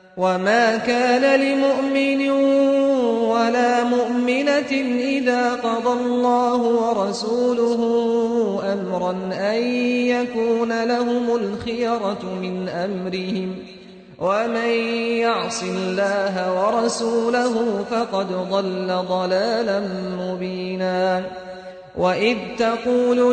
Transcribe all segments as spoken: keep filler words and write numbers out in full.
وما كان لمؤمن ولا مؤمنة إذا قضى الله ورسوله أمرا أن يكون لهم الخيرة من أمرهم ومن يعص الله ورسوله فقد ضل ضلالا مبينا وإذ تقول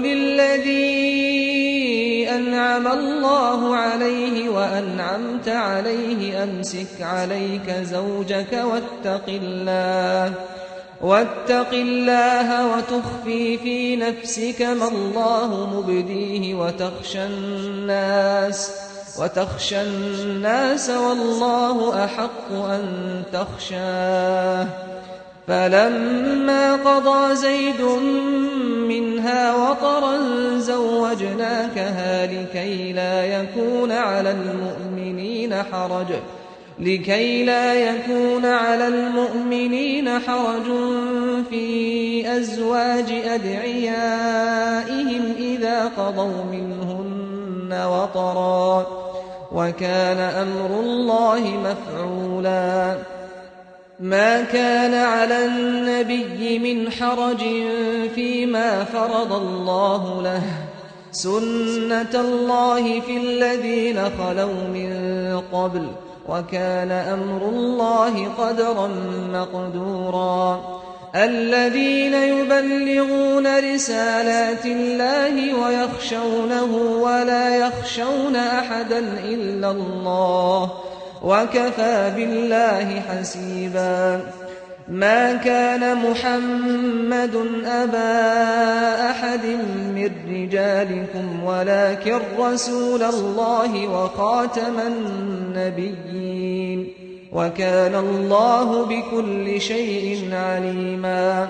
للذي أنعم الله عليه وأنعمت عليه أمسك عليك زوجك واتق الله واتق الله وتخفي في نفسك ما الله مبديه وتخشى الناس وتخشى الناس والله أحق أن تخشاه فلما قضى زيد منها وطرا زوجناكها لكي لا يكون على المؤمنين حرج لكي لا يكون على المؤمنين حرج في أزواج أدعيائهم إذا قضوا منهن وطرا وكان أمر الله مفعولا ما كان على النبي من حرج فيما فرض الله له سنة الله في الذين خلوا من قبل وكان أمر الله قدرا مقدورا الذين يبلغون رسالات الله ويخشونه ولا يخشون أحدا إلا الله وكفى بالله حسيبا ما كان محمد أبا أحد من رجالكم ولكن رسول الله وخاتم النبيين وكان الله بكل شيء عليما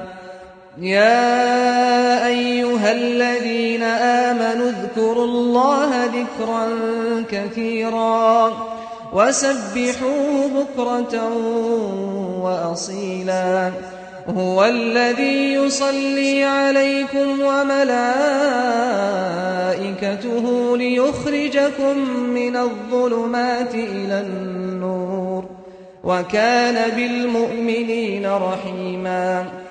يا أيها الذين آمنوا اذكروا الله ذكرا كثيرا وسبحوه بكرة وأصيلا هو الذي يصلي عليكم وملائكته ليخرجكم من الظلمات إلى النور وكان بالمؤمنين رحيما